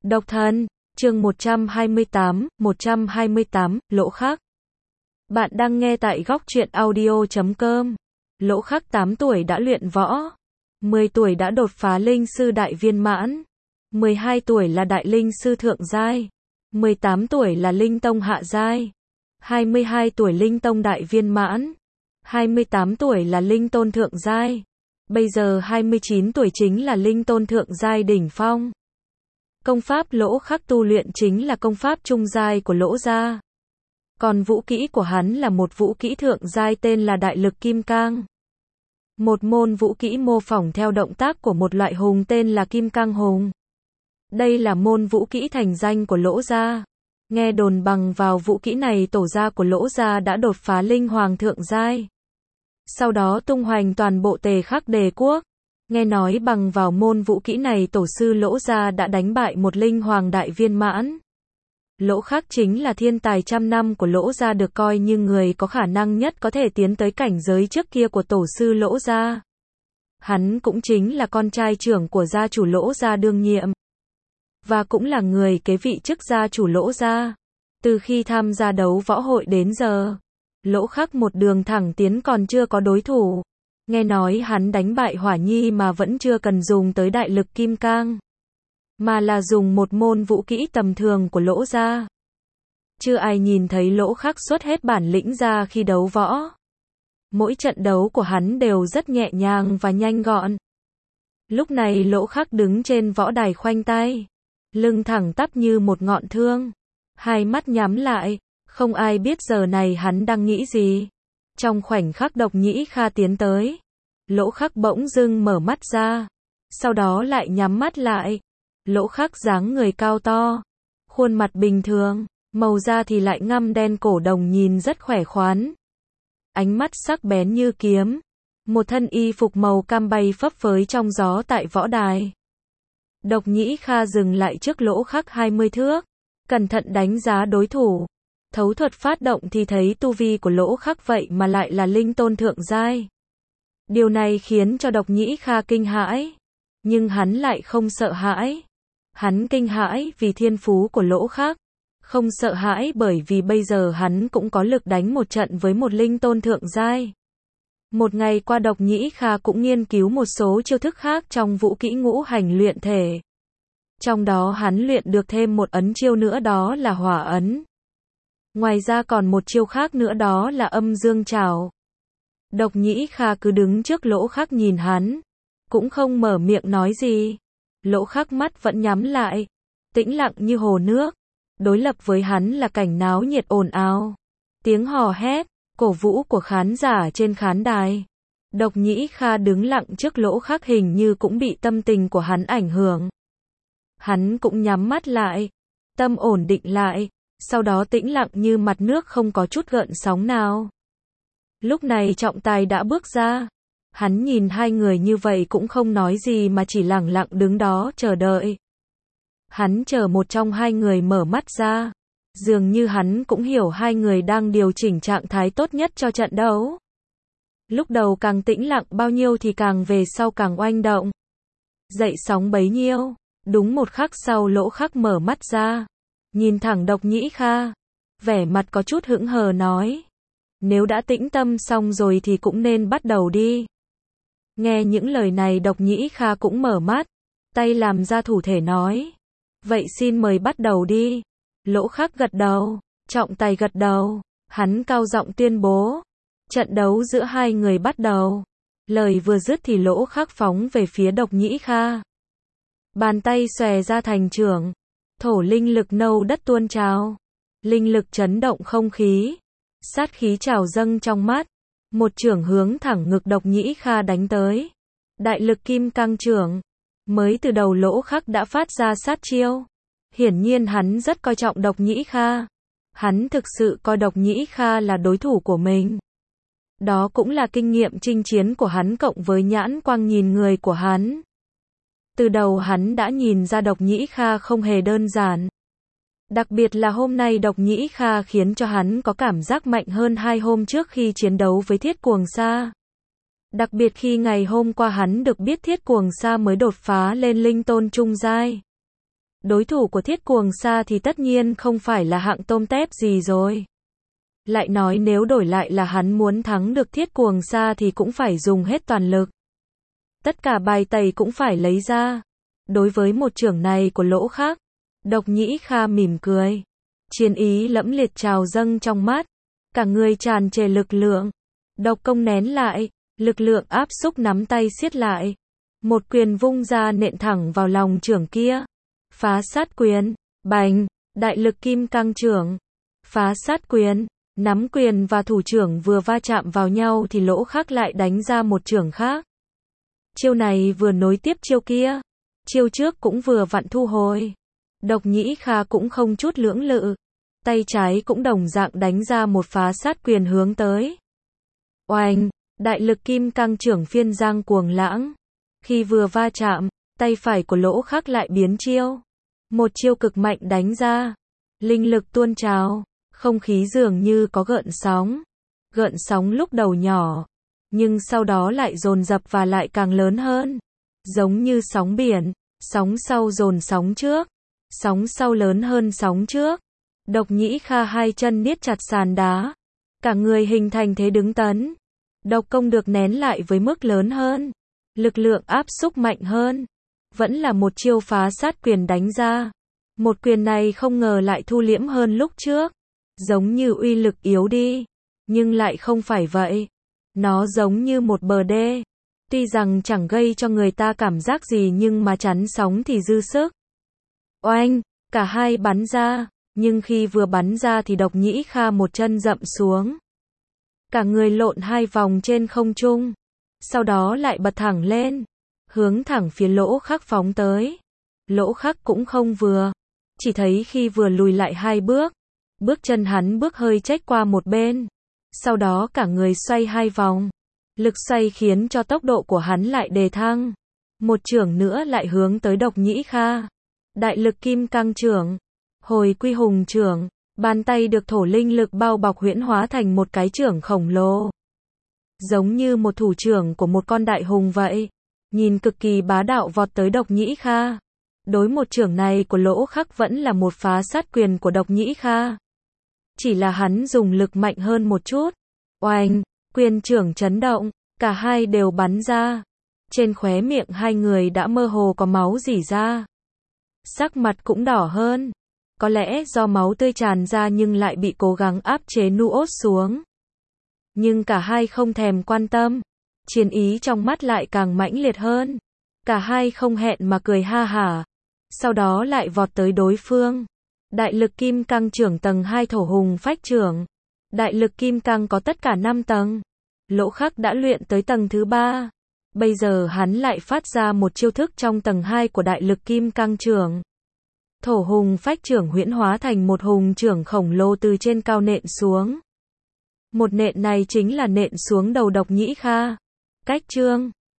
Độc thân, chương 128, Lỗ Khắc. Bạn đang nghe tại góc truyện audio.com. Lỗ Khắc 8 tuổi đã luyện võ, 10 tuổi đã đột phá linh sư đại viên mãn, 12 tuổi là đại linh sư thượng giai, 18 tuổi là linh tông hạ giai, 22 tuổi linh tông đại viên mãn, 28 tuổi là linh tôn thượng giai, bây giờ 29 tuổi chính là linh tôn thượng giai đỉnh phong. Công pháp Lỗ Khắc tu luyện chính là công pháp trung giai của Lỗ gia. Còn vũ kỹ của hắn là một vũ kỹ thượng giai tên là Đại Lực Kim Cang. Một môn vũ kỹ mô phỏng theo động tác của một loại hùng tên là Kim Cang Hùng. Đây là môn vũ kỹ thành danh của Lỗ gia. Nghe đồn bằng vào vũ kỹ này tổ gia của Lỗ gia đã đột phá linh hoàng thượng giai. Sau đó tung hoành toàn bộ Tề Khắc Đế quốc. Nghe nói bằng vào môn vũ kỹ này tổ sư Lỗ gia đã đánh bại một linh hoàng đại viên mãn. Lỗ Khắc chính là thiên tài trăm năm của Lỗ gia, được coi như người có khả năng nhất có thể tiến tới cảnh giới trước kia của tổ sư Lỗ gia. Hắn cũng chính là con trai trưởng của gia chủ Lỗ gia đương nhiệm. Và cũng là người kế vị chức gia chủ Lỗ gia. Từ khi tham gia đấu võ hội đến giờ, Lỗ Khắc một đường thẳng tiến còn chưa có đối thủ. Nghe nói hắn đánh bại Hỏa Nhi mà vẫn chưa cần dùng tới Đại Lực Kim Cang, mà là dùng một môn vũ kỹ tầm thường của Lỗ gia. Chưa ai nhìn thấy Lỗ Khắc xuất hết bản lĩnh ra khi đấu võ. Mỗi trận đấu của hắn đều rất nhẹ nhàng và nhanh gọn. Lúc này Lỗ Khắc đứng trên võ đài khoanh tay, lưng thẳng tắp như một ngọn thương, hai mắt nhắm lại, không ai biết giờ này hắn đang nghĩ gì. Trong khoảnh khắc Độc Nhĩ Kha tiến tới, Lỗ Khắc bỗng dưng mở mắt ra, sau đó lại nhắm mắt lại. Lỗ Khắc dáng người cao to, khuôn mặt bình thường, màu da thì lại ngăm đen cổ đồng, nhìn rất khỏe khoắn. Ánh mắt sắc bén như kiếm, một thân y phục màu cam bay phấp phới trong gió tại võ đài. Độc Nhĩ Kha dừng lại trước Lỗ Khắc 20 thước, cẩn thận đánh giá đối thủ. Thấu thuật phát động thì thấy tu vi của Lỗ Khắc vậy mà lại là linh tôn thượng giai. Điều này khiến cho Độc Nhĩ Kha kinh hãi, nhưng hắn lại không sợ hãi. Hắn kinh hãi vì thiên phú của Lỗ Khắc, không sợ hãi bởi vì bây giờ hắn cũng có lực đánh một trận với một linh tôn thượng giai. Một ngày qua Độc Nhĩ Kha cũng nghiên cứu một số chiêu thức khác trong vũ kỹ ngũ hành luyện thể. Trong đó hắn luyện được thêm một ấn chiêu nữa, đó là hỏa ấn. Ngoài ra còn một chiêu khác nữa, đó là âm dương trảo. Độc Nhĩ Kha cứ đứng trước Lỗ Khắc nhìn hắn, cũng không mở miệng nói gì. Lỗ Khắc mắt vẫn nhắm lại, tĩnh lặng như hồ nước. Đối lập với hắn là cảnh náo nhiệt ồn ào, tiếng hò hét, cổ vũ của khán giả trên khán đài. Độc Nhĩ Kha đứng lặng trước Lỗ Khắc hình như cũng bị tâm tình của hắn ảnh hưởng. Hắn cũng nhắm mắt lại, tâm ổn định lại, sau đó tĩnh lặng như mặt nước không có chút gợn sóng nào. Lúc này trọng tài đã bước ra. Hắn nhìn hai người như vậy cũng không nói gì mà chỉ lặng lặng đứng đó chờ đợi. Hắn chờ một trong hai người mở mắt ra. Dường như hắn cũng hiểu hai người đang điều chỉnh trạng thái tốt nhất cho trận đấu. Lúc đầu càng tĩnh lặng bao nhiêu thì càng về sau càng oanh động, dậy sóng bấy nhiêu. Đúng một khắc sau Lỗ Khắc mở mắt ra, nhìn thẳng Độc Nhĩ Kha, vẻ mặt có chút hững hờ nói: nếu đã tĩnh tâm xong rồi thì cũng nên bắt đầu đi. Nghe những lời này Độc Nhĩ Kha cũng mở mắt, tay làm ra thủ thể nói: vậy xin mời bắt đầu đi. Lỗ Khắc gật đầu, trọng tài gật đầu, hắn cao giọng tuyên bố: trận đấu giữa hai người bắt đầu. Lời vừa dứt thì Lỗ Khắc phóng về phía Độc Nhĩ Kha. Bàn tay xòe ra thành chưởng, thổ linh lực nâu đất tuôn trào, linh lực chấn động không khí, sát khí trào dâng trong mắt. Một chưởng hướng thẳng ngực Độc Nhĩ Kha đánh tới. Đại Lực Kim Cang chưởng. Mới từ đầu Lỗ Khắc đã phát ra sát chiêu. Hiển nhiên hắn rất coi trọng Độc Nhĩ Kha. Hắn thực sự coi Độc Nhĩ Kha là đối thủ của mình. Đó cũng là kinh nghiệm chinh chiến của hắn cộng với nhãn quang nhìn người của hắn. Từ đầu hắn đã nhìn ra Độc Nhĩ Kha không hề đơn giản. Đặc biệt là hôm nay Độc Nhĩ Kha khiến cho hắn có cảm giác mạnh hơn hai hôm trước khi chiến đấu với Thiết Cuồng Sa. Đặc biệt khi ngày hôm qua hắn được biết Thiết Cuồng Sa mới đột phá lên linh tôn trung giai. Đối thủ của Thiết Cuồng Sa thì tất nhiên không phải là hạng tôm tép gì rồi. Lại nói nếu đổi lại là hắn muốn thắng được Thiết Cuồng Sa thì cũng phải dùng hết toàn lực. Tất cả bài tẩy cũng phải lấy ra. Đối với một chưởng này của Lỗ Khắc, Độc Nhĩ Kha mỉm cười. Chiến ý lẫm liệt trào dâng trong mắt. Cả người tràn trề lực lượng. Độc công nén lại, lực lượng áp xúc nắm tay siết lại. Một quyền vung ra nện thẳng vào lòng chưởng kia. Phá sát quyền, bành, đại lực kim cang chưởng. Phá sát quyền, nắm quyền và thủ chưởng vừa va chạm vào nhau thì Lỗ Khắc lại đánh ra một chưởng khác. Chiêu này vừa nối tiếp chiêu kia. Chiêu trước cũng vừa vặn thu hồi. Độc Nhĩ Kha cũng không chút lưỡng lự. Tay trái cũng đồng dạng đánh ra một phá sát quyền hướng tới. Oanh, đại lực kim cang chưởng phiên giang cuồng lãng. Khi vừa va chạm, tay phải của Lỗ Khắc lại biến chiêu. Một chiêu cực mạnh đánh ra. Linh lực tuôn trào, không khí dường như có gợn sóng. Gợn sóng lúc đầu nhỏ, nhưng sau đó lại dồn dập và lại càng lớn hơn. Giống như sóng biển, sóng sau dồn sóng trước. Sóng sau lớn hơn sóng trước. Độc Nhĩ Kha hai chân niết chặt sàn đá. Cả người hình thành thế đứng tấn. Độc công được nén lại với mức lớn hơn. Lực lượng áp xúc mạnh hơn. Vẫn là một chiêu phá sát quyền đánh ra. Một quyền này không ngờ lại thu liễm hơn lúc trước. Giống như uy lực yếu đi. Nhưng lại không phải vậy. Nó giống như một bờ đê. Tuy rằng chẳng gây cho người ta cảm giác gì nhưng mà chắn sóng thì dư sức. Oanh, cả hai bắn ra. Nhưng khi vừa bắn ra thì Độc Nhĩ Kha một chân dậm xuống. Cả người lộn hai vòng trên không trung. Sau đó lại bật thẳng lên. Hướng thẳng phía Lỗ Khắc phóng tới. Lỗ Khắc cũng không vừa. Chỉ thấy khi vừa lùi lại hai bước. Bước chân hắn bước hơi chếch qua một bên. Sau đó cả người xoay hai vòng. Lực xoay khiến cho tốc độ của hắn lại đề thăng. Một chưởng nữa lại hướng tới Độc Nhĩ Kha. Đại lực kim cang chưởng. Hồi quy hùng chưởng. Bàn tay được thổ linh lực bao bọc huyễn hóa thành một cái chưởng khổng lồ. Giống như một thủ chưởng của một con đại hùng vậy. Nhìn cực kỳ bá đạo vọt tới Độc Nhĩ Kha. Đối một chưởng này của Lỗ Khắc vẫn là một phá sát quyền của Độc Nhĩ Kha. Chỉ là hắn dùng lực mạnh hơn một chút. Oanh, quyền chưởng chấn động, cả hai đều bắn ra. Trên khóe miệng hai người đã mơ hồ có máu rỉ ra. Sắc mặt cũng đỏ hơn. Có lẽ do máu tươi tràn ra nhưng lại bị cố gắng áp chế nuốt xuống. Nhưng cả hai không thèm quan tâm. Chiến ý trong mắt lại càng mãnh liệt hơn. Cả hai không hẹn mà cười ha hả. Sau đó lại vọt tới đối phương. Đại lực kim cang chưởng tầng 2 thổ hùng phách chưởng. Đại lực kim cang có tất cả 5 tầng. Lỗ Khắc đã luyện tới tầng thứ 3. Bây giờ hắn lại phát ra một chiêu thức trong tầng 2 của đại lực kim cang chưởng. Thổ hùng phách chưởng huyễn hóa thành một hùng chưởng khổng lồ từ trên cao nện xuống. Một nện này chính là nện xuống đầu Độc Nhĩ Kha. Cách chương